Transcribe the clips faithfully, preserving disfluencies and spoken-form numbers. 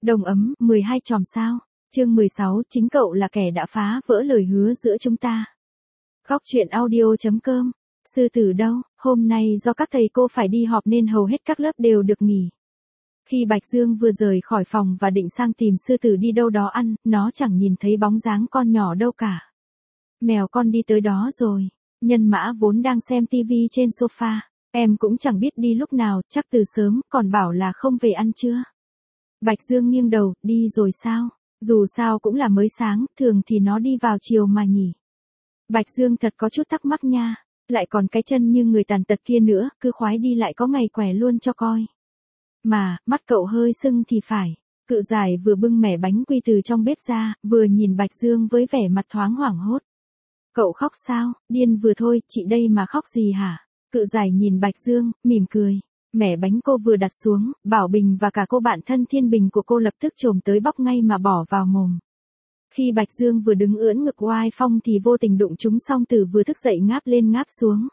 Đồng ấm, mười hai chòm sao. Chương mười sáu, chính cậu là kẻ đã phá vỡ lời hứa giữa chúng ta. Góc truyện audio.com. Sư tử đâu? Hôm nay do các thầy cô phải đi họp nên hầu hết các lớp đều được nghỉ. Khi Bạch Dương vừa rời khỏi phòng và định sang tìm sư tử đi đâu đó ăn, nó chẳng nhìn thấy bóng dáng con nhỏ đâu cả. Mèo con đi tới đó rồi. Nhân Mã vốn đang xem tivi trên sofa. Em cũng chẳng biết đi lúc nào, chắc từ sớm, còn bảo là không về ăn trưa. Bạch Dương nghiêng đầu, đi rồi sao? Dù sao cũng là mới sáng, thường thì nó đi vào chiều mà nhỉ. Bạch Dương thật có chút thắc mắc nha, lại còn cái chân như người tàn tật kia nữa, cứ khoái đi lại có ngày quẻ luôn cho coi. Mà, mắt cậu hơi sưng thì phải. Cự Giải vừa bưng mẻ bánh quy từ trong bếp ra, vừa nhìn Bạch Dương với vẻ mặt thoáng hoảng hốt. Cậu khóc sao? Điên vừa thôi, chị đây mà khóc gì hả? Cự Giải nhìn Bạch Dương, mỉm cười. Mẻ bánh cô vừa đặt xuống, Bảo Bình và cả cô bạn thân Thiên Bình của cô lập tức trồm tới bóc ngay mà bỏ vào mồm. Khi Bạch Dương vừa đứng ưỡn ngực oai phong thì vô tình đụng trúng Song Tử vừa thức dậy ngáp lên ngáp xuống.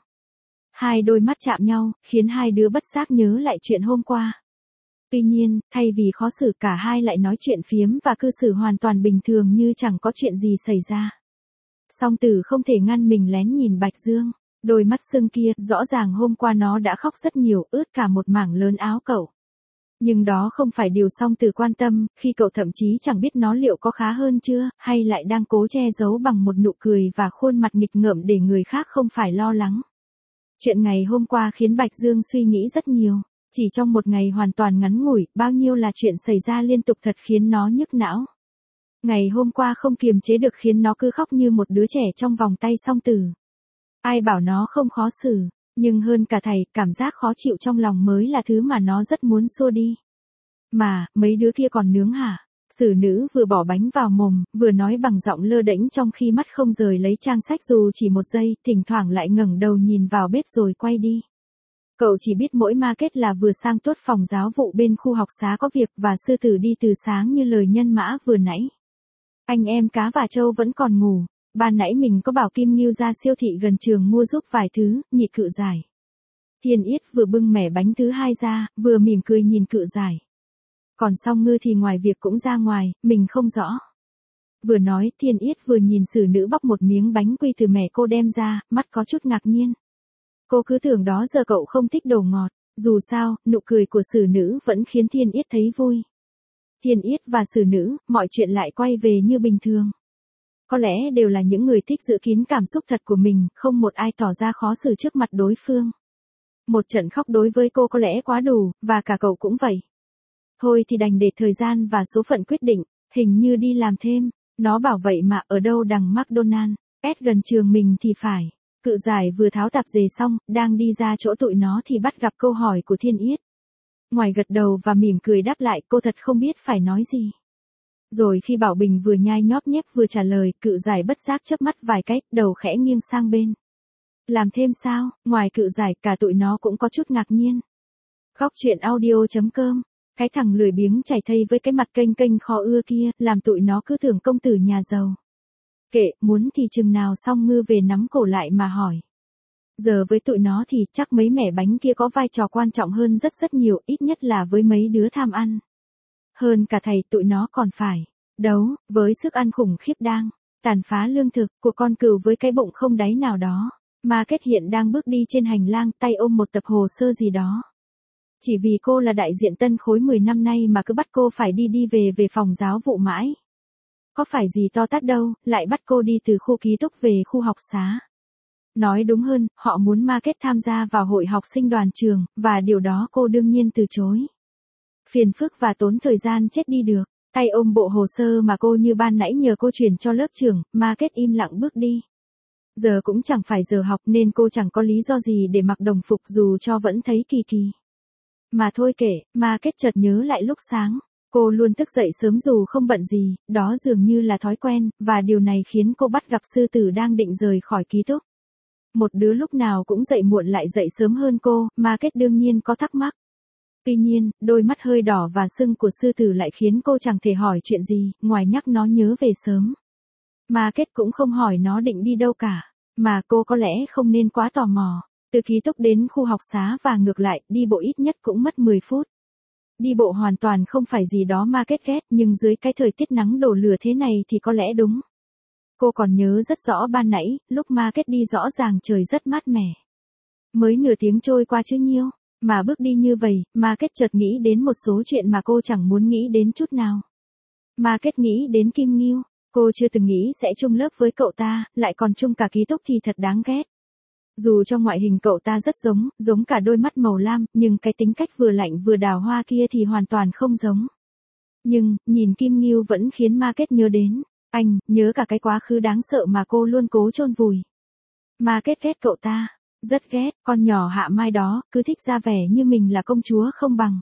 Hai đôi mắt chạm nhau, khiến hai đứa bất giác nhớ lại chuyện hôm qua. Tuy nhiên, thay vì khó xử cả hai lại nói chuyện phiếm và cư xử hoàn toàn bình thường như chẳng có chuyện gì xảy ra. Song Tử không thể ngăn mình lén nhìn Bạch Dương. Đôi mắt sưng kia, rõ ràng hôm qua nó đã khóc rất nhiều, ướt cả một mảng lớn áo cậu. Nhưng đó không phải điều Song Tử quan tâm, khi cậu thậm chí chẳng biết nó liệu có khá hơn chưa, hay lại đang cố che giấu bằng một nụ cười và khuôn mặt nghịch ngợm để người khác không phải lo lắng. Chuyện ngày hôm qua khiến Bạch Dương suy nghĩ rất nhiều. Chỉ trong một ngày hoàn toàn ngắn ngủi, bao nhiêu là chuyện xảy ra liên tục thật khiến nó nhức não. Ngày hôm qua không kiềm chế được khiến nó cứ khóc như một đứa trẻ trong vòng tay Song Tử. Ai bảo nó không khó xử, nhưng hơn cả thầy, cảm giác khó chịu trong lòng mới là thứ mà nó rất muốn xua đi. Mà, mấy đứa kia còn nướng hả? Xử nữ vừa bỏ bánh vào mồm, vừa nói bằng giọng lơ đễnh trong khi mắt không rời lấy trang sách dù chỉ một giây, thỉnh thoảng lại ngẩng đầu nhìn vào bếp rồi quay đi. Cậu chỉ biết mỗi market là vừa sang tuốt phòng giáo vụ bên khu học xá có việc và sư tử đi từ sáng như lời Nhân Mã vừa nãy. Anh em Cá và Châu vẫn còn ngủ. Ban nãy mình có bảo Kim Ngưu ra siêu thị gần trường mua giúp vài thứ, nhị Cự Giải. Thiên Yết vừa bưng mẻ bánh thứ hai ra, vừa mỉm cười nhìn Cự Giải. Còn Song Ngư thì ngoài việc cũng ra ngoài, mình không rõ. Vừa nói, Thiên Yết vừa nhìn xử nữ bóc một miếng bánh quy từ mẻ cô đem ra, mắt có chút ngạc nhiên. Cô cứ tưởng đó giờ cậu không thích đồ ngọt, dù sao, nụ cười của xử nữ vẫn khiến Thiên Yết thấy vui. Thiên Yết và xử nữ, mọi chuyện lại quay về như bình thường. Có lẽ đều là những người thích giữ kín cảm xúc thật của mình, không một ai tỏ ra khó xử trước mặt đối phương. Một trận khóc đối với cô có lẽ quá đủ, và cả cậu cũng vậy. Thôi thì đành để thời gian và số phận quyết định, hình như đi làm thêm, nó bảo vậy mà ở đâu đằng McDonald, S gần trường mình thì phải. Cự Giải vừa tháo tạp dề xong, đang đi ra chỗ tụi nó thì bắt gặp câu hỏi của Thiên Yết. Ngoài gật đầu và mỉm cười đáp lại, cô thật không biết phải nói gì. Rồi khi Bảo Bình vừa nhai nhóp nhép vừa trả lời, Cự Giải bất giác chớp mắt vài cái, đầu khẽ nghiêng sang bên. Làm thêm sao? Ngoài Cự Giải, cả tụi nó cũng có chút ngạc nhiên. Góc truyện audio.com. Cái thằng lười biếng chảy thây với cái mặt kênh kênh khó ưa kia, làm tụi nó cứ tưởng công tử nhà giàu. Kệ, muốn thì chừng nào Song Ngư về nắm cổ lại mà hỏi. Giờ với tụi nó thì chắc mấy mẻ bánh kia có vai trò quan trọng hơn rất rất nhiều, ít nhất là với mấy đứa tham ăn. Hơn cả thầy, tụi nó còn phải đấu với sức ăn khủng khiếp đang tàn phá lương thực của con cừu với cái bụng không đáy nào đó. Market hiện đang bước đi trên hành lang, tay ôm một tập hồ sơ gì đó. Chỉ vì cô là đại diện tân khối mười năm nay mà cứ bắt cô phải đi đi về về phòng giáo vụ mãi. Có phải gì to tát đâu, lại bắt cô đi từ khu ký túc về khu học xá. Nói đúng hơn, họ muốn Market tham gia vào hội học sinh đoàn trường, và điều đó cô đương nhiên từ chối. Phiền phức và tốn thời gian chết đi được. Tay ôm bộ hồ sơ mà cô như ban nãy nhờ cô chuyển cho lớp trưởng, Market im lặng bước đi. Giờ cũng chẳng phải giờ học nên cô chẳng có lý do gì để mặc đồng phục dù cho vẫn thấy kỳ kỳ. Mà thôi kệ, Market chợt nhớ lại lúc sáng. Cô luôn thức dậy sớm dù không bận gì, đó dường như là thói quen, và điều này khiến cô bắt gặp sư tử đang định rời khỏi ký túc. Một đứa lúc nào cũng dậy muộn lại dậy sớm hơn cô, Market đương nhiên có thắc mắc. Tuy nhiên, đôi mắt hơi đỏ và sưng của sư tử lại khiến cô chẳng thể hỏi chuyện gì, ngoài nhắc nó nhớ về sớm. Market cũng không hỏi nó định đi đâu cả, mà cô có lẽ không nên quá tò mò. Từ ký túc đến khu học xá và ngược lại, đi bộ ít nhất cũng mất mười phút. Đi bộ hoàn toàn không phải gì đó Market ghét, nhưng dưới cái thời tiết nắng đổ lửa thế này thì có lẽ đúng. Cô còn nhớ rất rõ ban nãy, lúc Market đi rõ ràng trời rất mát mẻ. Mới nửa tiếng trôi qua chứ nhiêu, mà bước đi như vậy, Market chợt nghĩ đến một số chuyện mà cô chẳng muốn nghĩ đến chút nào. Market nghĩ đến Kim Ngưu, cô chưa từng nghĩ sẽ chung lớp với cậu ta, lại còn chung cả ký túc thì thật đáng ghét. Dù cho ngoại hình cậu ta rất giống, giống cả đôi mắt màu lam, nhưng cái tính cách vừa lạnh vừa đào hoa kia thì hoàn toàn không giống. Nhưng, nhìn Kim Ngưu vẫn khiến Market nhớ đến, anh, nhớ cả cái quá khứ đáng sợ mà cô luôn cố chôn vùi. Market ghét cậu ta, rất ghét, con nhỏ Hạ Mai đó, cứ thích ra vẻ như mình là công chúa không bằng.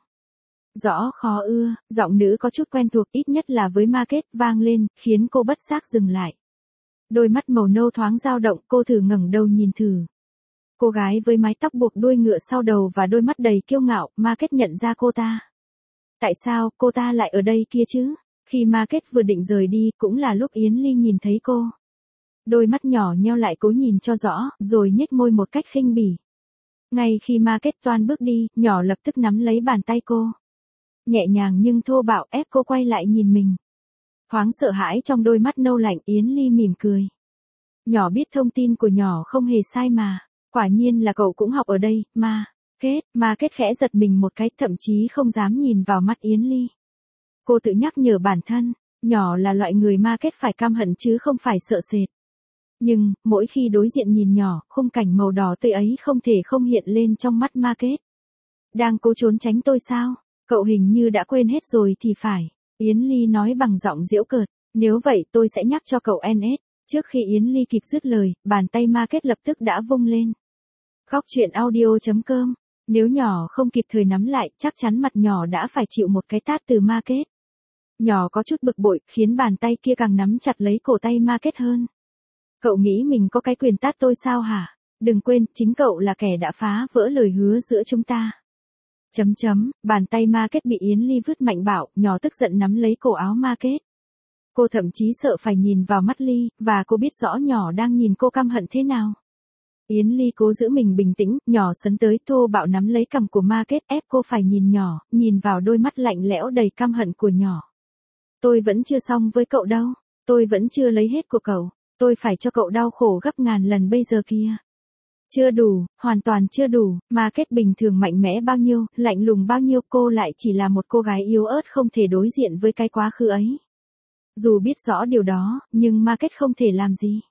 Rõ khó ưa, giọng nữ có chút quen thuộc ít nhất là với Market vang lên, khiến cô bất giác dừng lại. Đôi mắt màu nâu thoáng dao động, cô thử ngẩng đầu nhìn thử. Cô gái với mái tóc buộc đuôi ngựa sau đầu và đôi mắt đầy kiêu ngạo, Market nhận ra cô ta. Tại sao cô ta lại ở đây kia chứ? Khi Market vừa định rời đi, cũng là lúc Yến Ly nhìn thấy cô. Đôi mắt nhỏ nheo lại cố nhìn cho rõ, rồi nhếch môi một cách khinh bỉ. Ngay khi Market toan bước đi, nhỏ lập tức nắm lấy bàn tay cô. Nhẹ nhàng nhưng thô bạo ép cô quay lại nhìn mình. Thoáng sợ hãi trong đôi mắt nâu lạnh, Yến Ly mỉm cười. Nhỏ biết thông tin của nhỏ không hề sai mà. Quả nhiên là cậu cũng học ở đây, mà. Kết, Market khẽ giật mình một cái, thậm chí không dám nhìn vào mắt Yến Ly. Cô tự nhắc nhở bản thân, nhỏ là loại người Market phải căm hận chứ không phải sợ sệt. Nhưng, mỗi khi đối diện nhìn nhỏ, khung cảnh màu đỏ tươi ấy không thể không hiện lên trong mắt Market. Đang cố trốn tránh tôi sao? Cậu hình như đã quên hết rồi thì phải. Yến Ly nói bằng giọng giễu cợt, nếu vậy tôi sẽ nhắc cho cậu en ét. Trước khi Yến Ly kịp dứt lời, bàn tay Market lập tức đã vung lên. Khóc chuyện audio chấm com. Nếu nhỏ không kịp thời nắm lại, chắc chắn mặt nhỏ đã phải chịu một cái tát từ Market. Nhỏ có chút bực bội, khiến bàn tay kia càng nắm chặt lấy cổ tay Market hơn. Cậu nghĩ mình có cái quyền tát tôi sao hả? Đừng quên, chính cậu là kẻ đã phá vỡ lời hứa giữa chúng ta. Chấm chấm, bàn tay Market bị Yến Ly vứt mạnh bạo, nhỏ tức giận nắm lấy cổ áo Market. Cô thậm chí sợ phải nhìn vào mắt Ly, và cô biết rõ nhỏ đang nhìn cô căm hận thế nào. Yến Ly cố giữ mình bình tĩnh, nhỏ sấn tới thô bạo nắm lấy cằm của Market ép cô phải nhìn nhỏ, nhìn vào đôi mắt lạnh lẽo đầy căm hận của nhỏ. Tôi vẫn chưa xong với cậu đâu, tôi vẫn chưa lấy hết của cậu, tôi phải cho cậu đau khổ gấp ngàn lần bây giờ kia. Chưa đủ, hoàn toàn chưa đủ, Market bình thường mạnh mẽ bao nhiêu, lạnh lùng bao nhiêu, cô lại chỉ là một cô gái yếu ớt không thể đối diện với cái quá khứ ấy. Dù biết rõ điều đó, nhưng Market không thể làm gì.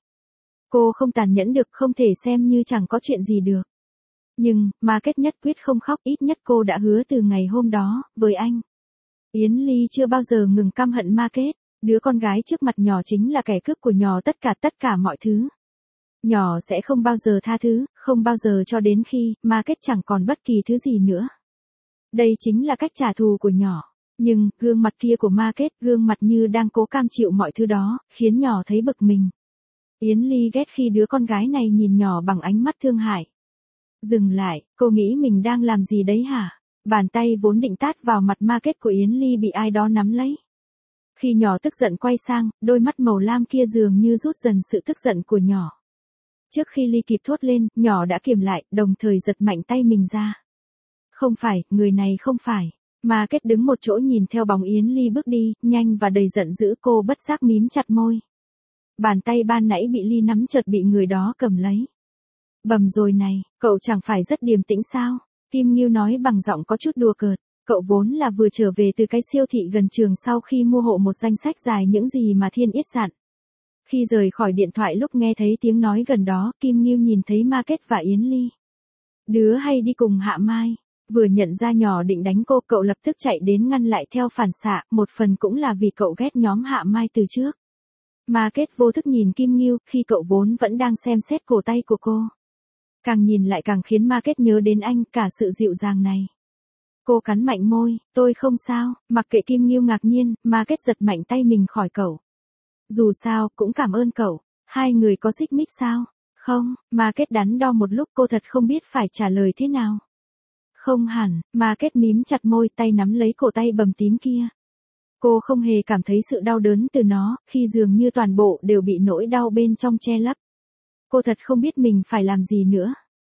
Cô không tàn nhẫn được, không thể xem như chẳng có chuyện gì được. Nhưng, Market nhất quyết không khóc, ít nhất cô đã hứa từ ngày hôm đó, với anh. Yến Ly chưa bao giờ ngừng căm hận Market, đứa con gái trước mặt nhỏ chính là kẻ cướp của nhỏ tất cả tất cả mọi thứ. Nhỏ sẽ không bao giờ tha thứ, không bao giờ cho đến khi, Market chẳng còn bất kỳ thứ gì nữa. Đây chính là cách trả thù của nhỏ. Nhưng, gương mặt kia của Market, gương mặt như đang cố cam chịu mọi thứ đó, khiến nhỏ thấy bực mình. Yến Ly ghét khi đứa con gái này nhìn nhỏ bằng ánh mắt thương hại. Dừng lại, cô nghĩ mình đang làm gì đấy hả? Bàn tay vốn định tát vào mặt Market của Yến Ly bị ai đó nắm lấy. Khi nhỏ tức giận quay sang, đôi mắt màu lam kia dường như rút dần sự tức giận của nhỏ. Trước khi Ly kịp thốt lên, nhỏ đã kiềm lại, đồng thời giật mạnh tay mình ra. Không phải, người này không phải. Market đứng một chỗ nhìn theo bóng Yến Ly bước đi, nhanh và đầy giận dữ, cô bất giác mím chặt môi. Bàn tay ban nãy bị Ly nắm chợt bị người đó cầm lấy. Bầm rồi này, cậu chẳng phải rất điềm tĩnh sao? Kim Ngưu nói bằng giọng có chút đùa cợt. Cậu vốn là vừa trở về từ cái siêu thị gần trường sau khi mua hộ một danh sách dài những gì mà Thiên Yết dặn. Khi rời khỏi điện thoại lúc nghe thấy tiếng nói gần đó, Kim Ngưu nhìn thấy Market và Yến Ly. Đứa hay đi cùng Hạ Mai. Vừa nhận ra nhỏ định đánh cô, cậu lập tức chạy đến ngăn lại theo phản xạ, một phần cũng là vì cậu ghét nhóm Hạ Mai từ trước. Market vô thức nhìn Kim Ngưu, khi cậu vốn vẫn đang xem xét cổ tay của cô. Càng nhìn lại càng khiến Market nhớ đến anh, cả sự dịu dàng này. Cô cắn mạnh môi, tôi không sao, mặc kệ Kim Ngưu ngạc nhiên, Market giật mạnh tay mình khỏi cậu. Dù sao, cũng cảm ơn cậu, hai người có xích mích sao? Không, Market đắn đo một lúc, cô thật không biết phải trả lời thế nào. Không hẳn, Market mím chặt môi, tay nắm lấy cổ tay bầm tím kia. Cô không hề cảm thấy sự đau đớn từ nó, khi dường như toàn bộ đều bị nỗi đau bên trong che lấp. Cô thật không biết mình phải làm gì nữa.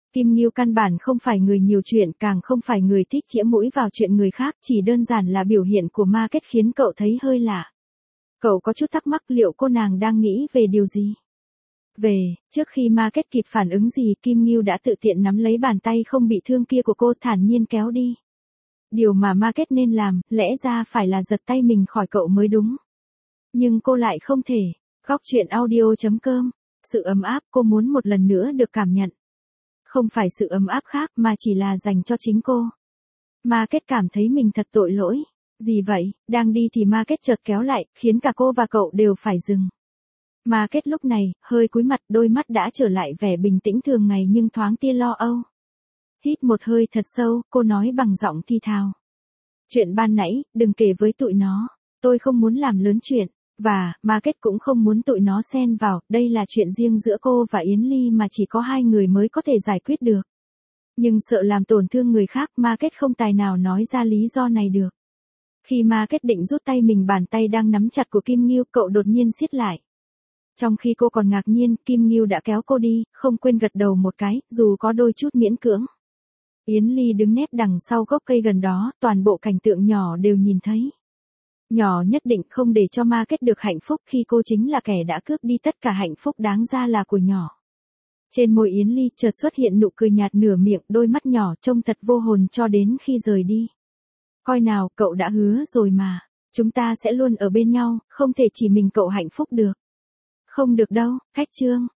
Kim Ngưu căn bản không phải người nhiều chuyện, càng không phải người thích chĩa mũi vào chuyện người khác, chỉ đơn giản là biểu hiện của Market khiến cậu thấy hơi lạ. Cậu có chút thắc mắc liệu cô nàng đang nghĩ về điều gì. Về, trước khi Market kịp phản ứng gì, Kim Ngưu đã tự tiện nắm lấy bàn tay không bị thương kia của cô, thản nhiên kéo đi. Điều mà Market nên làm, lẽ ra phải là giật tay mình khỏi cậu mới đúng. Nhưng cô lại không thể. Góc truyện audio chấm com. Sự ấm áp cô muốn một lần nữa được cảm nhận. Không phải sự ấm áp khác mà chỉ là dành cho chính cô. Market cảm thấy mình thật tội lỗi. Gì vậy? Đang đi thì Market chợt kéo lại, khiến cả cô và cậu đều phải dừng. Market lúc này, hơi cúi mặt, đôi mắt đã trở lại vẻ bình tĩnh thường ngày nhưng thoáng tia lo âu. Hít một hơi thật sâu, cô nói bằng giọng thi thào. Chuyện ban nãy, đừng kể với tụi nó. Tôi không muốn làm lớn chuyện. Và, Market cũng không muốn tụi nó xen vào, đây là chuyện riêng giữa cô và Yến Ly mà chỉ có hai người mới có thể giải quyết được. Nhưng sợ làm tổn thương người khác, Market không tài nào nói ra lý do này được. Khi Market định rút tay mình, bàn tay đang nắm chặt của Kim Ngưu, cậu đột nhiên siết lại. Trong khi cô còn ngạc nhiên, Kim Ngưu đã kéo cô đi, không quên gật đầu một cái, dù có đôi chút miễn cưỡng. Yến Ly đứng nép đằng sau gốc cây gần đó, toàn bộ cảnh tượng nhỏ đều nhìn thấy. Nhỏ nhất định không để cho Market được hạnh phúc khi cô chính là kẻ đã cướp đi tất cả hạnh phúc đáng ra là của nhỏ. Trên môi Yến Ly chợt xuất hiện nụ cười nhạt nửa miệng, đôi mắt nhỏ trông thật vô hồn cho đến khi rời đi. Coi nào, cậu đã hứa rồi mà. Chúng ta sẽ luôn ở bên nhau, không thể chỉ mình cậu hạnh phúc được. Không được đâu, cách chương.